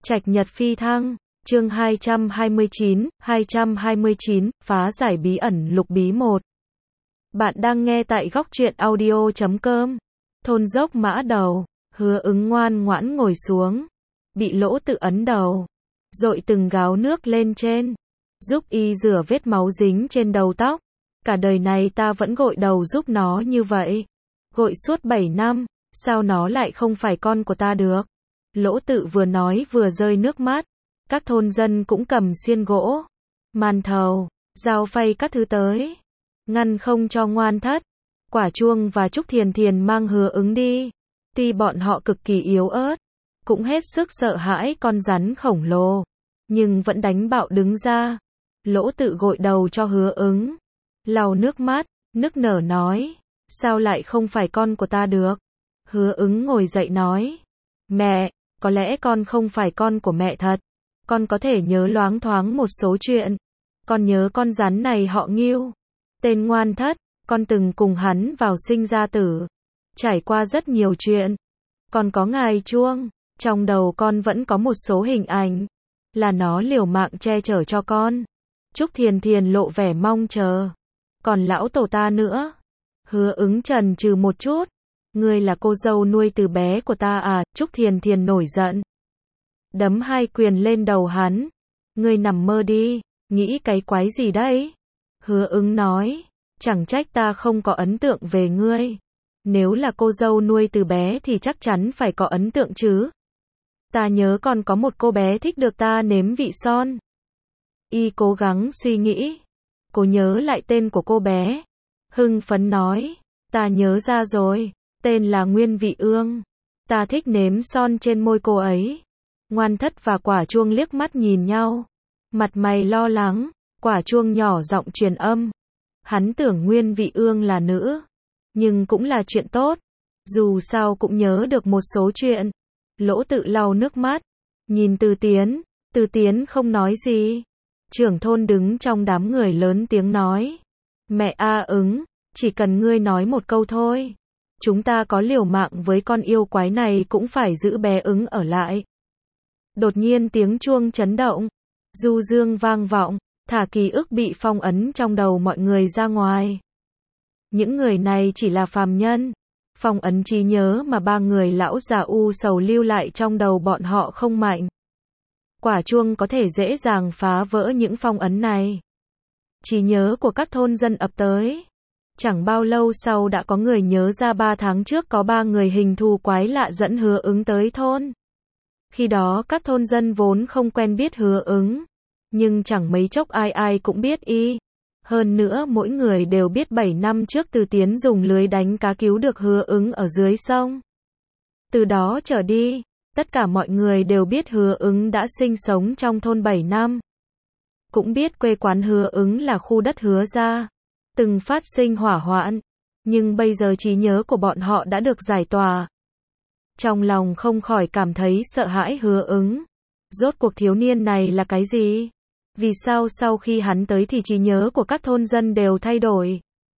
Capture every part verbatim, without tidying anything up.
Trạch Nhật phi thăng, chương hai trăm hai mươi chín, hai trăm hai mươi chín, phá giải bí ẩn lục bí một. Bạn đang nghe tại góc truyện audio chấm com. Thôn dốc Mã Đầu, Hứa Ứng ngoan ngoãn ngồi xuống, bị Lỗ Tự ấn đầu, dội từng gáo nước lên trên, giúp y rửa vết máu dính trên đầu tóc. Cả đời này ta vẫn gội đầu giúp nó như vậy, gội suốt bảy năm, sao nó lại không phải con của ta được? Lỗ Tự vừa nói vừa rơi nước mắt. Các thôn dân cũng cầm xiên gỗ, màn thầu, dao phay các thứ tới, ngăn không cho Ngoan Thất, Quả Chuông và Trúc Thiền Thiền mang Hứa Ứng đi. Tuy bọn họ cực kỳ yếu ớt, cũng hết sức sợ hãi con rắn khổng lồ, nhưng vẫn đánh bạo đứng ra. Lỗ Tự gội đầu cho Hứa Ứng, lau nước mắt, nức nở nói, sao lại không phải con của ta được? Hứa Ứng ngồi dậy nói, mẹ, có lẽ con không phải con của mẹ thật. Con có thể nhớ loáng thoáng một số chuyện. Con nhớ con rắn này họ Ngưu, tên Ngoan Thất, con từng cùng hắn vào sinh ra tử, trải qua rất nhiều chuyện. Còn có ngài Chuông, trong đầu con vẫn có một số hình ảnh, là nó liều mạng che chở cho con. Trúc Thiền Thiền lộ vẻ mong chờ. Còn lão tổ ta nữa? Hứa Ứng chần chừ một chút. Ngươi là cô dâu nuôi từ bé của ta à? Trúc Thiền Thiền nổi giận, đấm hai quyền lên đầu hắn. Ngươi nằm mơ đi, nghĩ cái quái gì đấy? Hứa Ứng nói, chẳng trách ta không có ấn tượng về ngươi. Nếu là cô dâu nuôi từ bé thì chắc chắn phải có ấn tượng chứ. Ta nhớ còn có một cô bé thích được ta nếm vị son. Y cố gắng suy nghĩ, cô nhớ lại tên của cô bé, hưng phấn nói, ta nhớ ra rồi, tên là Nguyên Vị Ương. Ta thích nếm son trên môi cô ấy. Ngoan Thất và Quả Chuông liếc mắt nhìn nhau, mặt mày lo lắng. Quả Chuông nhỏ giọng truyền âm, hắn tưởng Nguyên Vị Ương là nữ, nhưng cũng là chuyện tốt, dù sao cũng nhớ được một số chuyện. Lỗ Tự lau nước mắt, nhìn Từ Tiến. Từ Tiến không nói gì. Trưởng thôn đứng trong đám người lớn tiếng nói, mẹ a Ứng, chỉ cần ngươi nói một câu thôi, chúng ta có liều mạng với con yêu quái này cũng phải giữ bé Ứng ở lại. Đột nhiên tiếng chuông chấn động, du dương vang vọng, thả ký ức bị phong ấn trong đầu mọi người ra ngoài. Những người này chỉ là phàm nhân, phong ấn trí nhớ mà ba người lão già u sầu lưu lại trong đầu bọn họ không mạnh. Quả Chuông có thể dễ dàng phá vỡ những phong ấn này. Trí nhớ của các thôn dân ập tới. Chẳng bao lâu sau đã có người nhớ ra ba tháng trước có ba người hình thù quái lạ dẫn Hứa Ứng tới thôn. Khi đó các thôn dân vốn không quen biết Hứa Ứng, nhưng chẳng mấy chốc ai ai cũng biết y. Hơn nữa mỗi người đều biết bảy năm trước Từ Tiến dùng lưới đánh cá cứu được Hứa Ứng ở dưới sông. Từ đó trở đi, tất cả mọi người đều biết Hứa Ứng đã sinh sống trong thôn bảy năm. Cũng biết quê quán Hứa Ứng là khu đất Hứa gia, từng phát sinh hỏa hoạn, nhưng bây giờ trí nhớ của bọn họ đã được giải tỏa. Trong lòng không khỏi cảm thấy sợ hãi Hứa Ứng. Rốt cuộc thiếu niên này là cái gì? Vì sao sau khi hắn tới thì trí nhớ của các thôn dân đều thay đổi?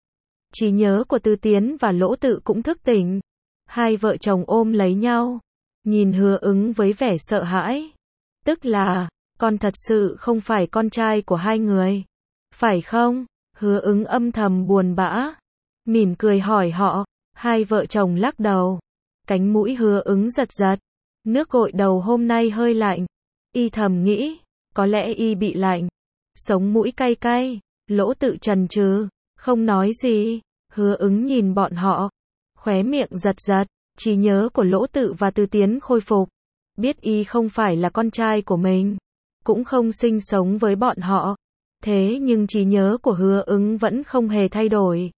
Trí nhớ của Từ Tiến và Lỗ Tự cũng thức tỉnh. Hai vợ chồng ôm lấy nhau, nhìn Hứa Ứng với vẻ sợ hãi. Tức là, con thật sự không phải con trai của hai người, phải không? Hứa Ứng âm thầm buồn bã, mỉm cười hỏi họ. Hai vợ chồng lắc đầu. Cánh mũi Hứa Ứng giật giật, nước gội đầu hôm nay hơi lạnh. Y thầm nghĩ, có lẽ y bị lạnh, sống mũi cay cay. Lỗ Tự chần chừ, không nói gì. Hứa Ứng nhìn bọn họ, khóe miệng giật giật. Trí nhớ của Lỗ Tự và Từ Tiến khôi phục, biết y không phải là con trai của mình, cũng không sinh sống với bọn họ. Thế nhưng trí nhớ của Hứa Ứng vẫn không hề thay đổi.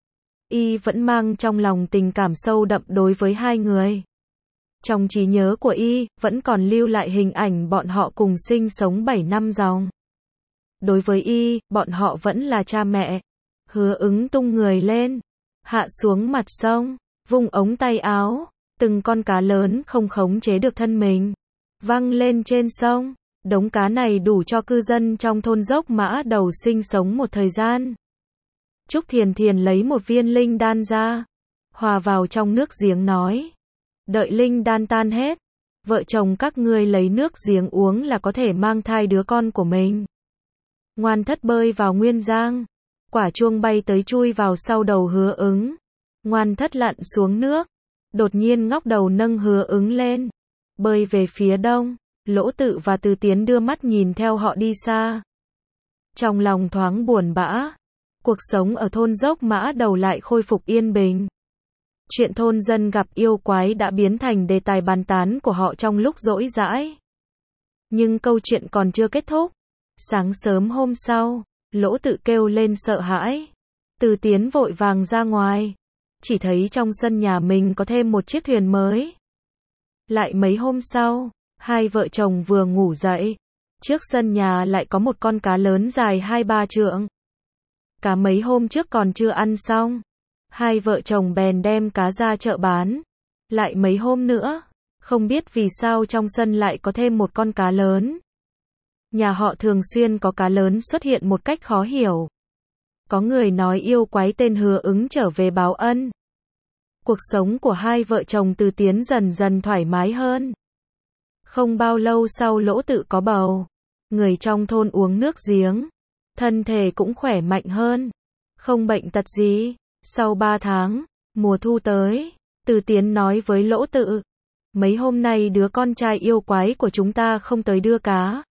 Y vẫn mang trong lòng tình cảm sâu đậm đối với hai người. Trong trí nhớ của y, vẫn còn lưu lại hình ảnh bọn họ cùng sinh sống bảy năm dòng. Đối với y, bọn họ vẫn là cha mẹ. Hứa Ứng tung người lên, hạ xuống mặt sông, vung ống tay áo, từng con cá lớn không khống chế được thân mình, văng lên trên sông. Đống cá này đủ cho cư dân trong thôn dốc Mã Đầu sinh sống một thời gian. Trúc Thiền Thiền lấy một viên linh đan ra, hòa vào trong nước giếng nói, đợi linh đan tan hết, Vợ chồng các ngươi lấy nước giếng uống là có thể mang thai đứa con của mình. Ngoan thất bơi vào nguyên giang. Quả chuông bay tới chui vào sau đầu Hứa Ứng. Ngoan thất lặn xuống nước. Đột nhiên ngóc đầu nâng Hứa Ứng lên. Bơi về phía đông. Lỗ Tự và Từ Tiến đưa mắt nhìn theo họ đi xa. Trong lòng thoáng buồn bã. Cuộc sống ở thôn Dốc Mã Đầu lại khôi phục yên bình. Chuyện thôn dân gặp yêu quái đã biến thành đề tài bàn tán của họ trong lúc rỗi rãi. Nhưng câu chuyện còn chưa kết thúc. Sáng sớm hôm sau, Lỗ Tự kêu lên sợ hãi. Từ Tiến vội vàng ra ngoài. Chỉ thấy trong sân nhà mình có thêm một chiếc thuyền mới. Lại mấy hôm sau, hai vợ chồng vừa ngủ dậy. Trước sân nhà lại có một con cá lớn dài hai ba trượng. Cá mấy hôm trước còn chưa ăn xong. Hai vợ chồng bèn đem cá ra chợ bán. Lại mấy hôm nữa, không biết vì sao trong sân lại có thêm một con cá lớn. Nhà họ thường xuyên có cá lớn xuất hiện một cách khó hiểu. Có người nói yêu quái tên Hứa Ứng trở về báo ân. Cuộc sống của hai vợ chồng Từ Tiến dần dần thoải mái hơn. Không bao lâu sau Lỗ Tự có bầu. Người trong thôn uống nước giếng. Thân thể cũng khỏe mạnh hơn. Không bệnh tật gì. Sau ba tháng, mùa thu tới. Từ Tiến nói với Lỗ Tự. Mấy hôm nay đứa con trai yêu quái của chúng ta không tới đưa cá.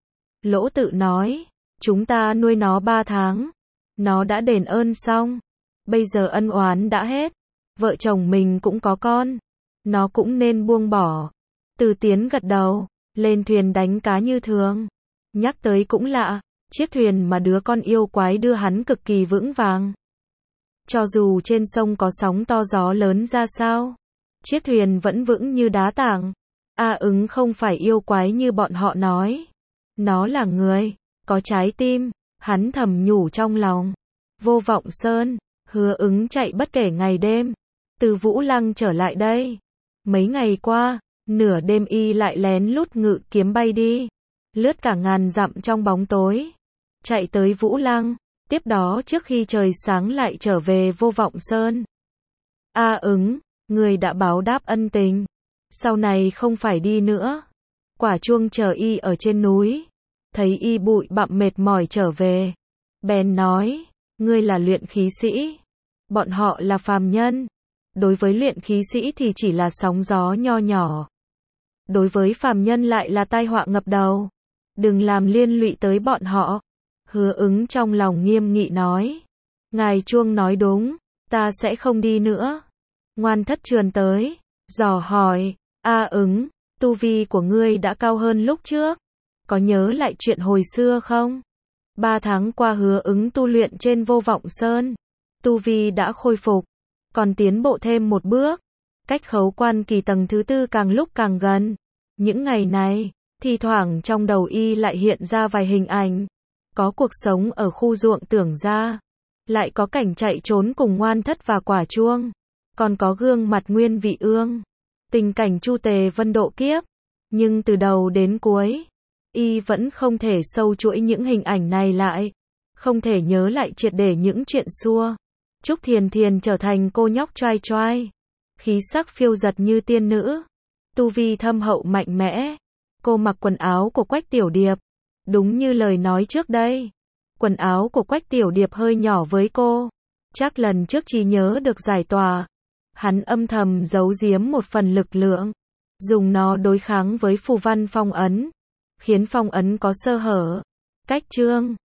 Lỗ Tự nói. Chúng ta nuôi nó ba tháng. Nó đã đền ơn xong. Bây giờ ân oán đã hết. Vợ chồng mình cũng có con. Nó cũng nên buông bỏ. Từ Tiến gật đầu. Lên thuyền đánh cá như thường. Nhắc tới cũng lạ. Chiếc thuyền mà đứa con yêu quái đưa hắn cực kỳ vững vàng. Cho dù trên sông có sóng to gió lớn ra sao, chiếc thuyền vẫn vững như đá tảng. A Ứng không phải yêu quái như bọn họ nói. Nó là người, có trái tim, hắn thầm nhủ trong lòng. Vô Vọng Sơn, Hứa Ứng chạy bất kể ngày đêm. Từ Vũ Lăng trở lại đây. Mấy ngày qua, nửa đêm y lại lén lút ngự kiếm bay đi. Lướt cả ngàn dặm trong bóng tối. Chạy tới Vũ Lăng. Tiếp đó trước khi trời sáng lại trở về Vô Vọng Sơn. A Ứng, người đã báo đáp ân tình. Sau này không phải đi nữa. Quả chuông chờ y ở trên núi. Thấy y bụi bặm mệt mỏi trở về. Bèn nói, ngươi là luyện khí sĩ. Bọn họ là phàm nhân. Đối với luyện khí sĩ thì chỉ là sóng gió nho nhỏ. Đối với phàm nhân lại là tai họa ngập đầu. Đừng làm liên lụy tới bọn họ. Hứa Ứng trong lòng nghiêm nghị nói. Ngài Chuông nói đúng, ta sẽ không đi nữa. Ngoan thất trườn tới, dò hỏi, A Ứng, tu vi của ngươi đã cao hơn lúc trước. Có nhớ lại chuyện hồi xưa không? Ba tháng qua Hứa Ứng tu luyện trên Vô Vọng Sơn. Tu vi đã khôi phục, còn tiến bộ thêm một bước. Cách khấu quan kỳ tầng thứ tư càng lúc càng gần. Những ngày này, thi thoảng trong đầu y lại hiện ra vài hình ảnh. Có cuộc sống ở khu ruộng Tưởng Gia. Lại có cảnh chạy trốn cùng Ngoan Thất và Quả Chuông. Còn có gương mặt Nguyên Vị Ương. Tình cảnh Chu Tề Vân độ kiếp. Nhưng từ đầu đến cuối, y vẫn không thể sâu chuỗi những hình ảnh này lại. Không thể nhớ lại triệt để những chuyện xưa. Trúc Thiền Thiền trở thành cô nhóc choai choai. Khí sắc phiêu giật như tiên nữ. Tu vi thâm hậu mạnh mẽ. Cô mặc quần áo của Quách Tiểu Điệp. Đúng như lời nói trước đây. Quần áo của Quách Tiểu Điệp hơi nhỏ với cô. Chắc lần trước trí nhớ được giải tỏa. Hắn âm thầm giấu giếm một phần lực lượng. Dùng nó đối kháng với phù văn phong ấn. Khiến phong ấn có sơ hở. Cách chương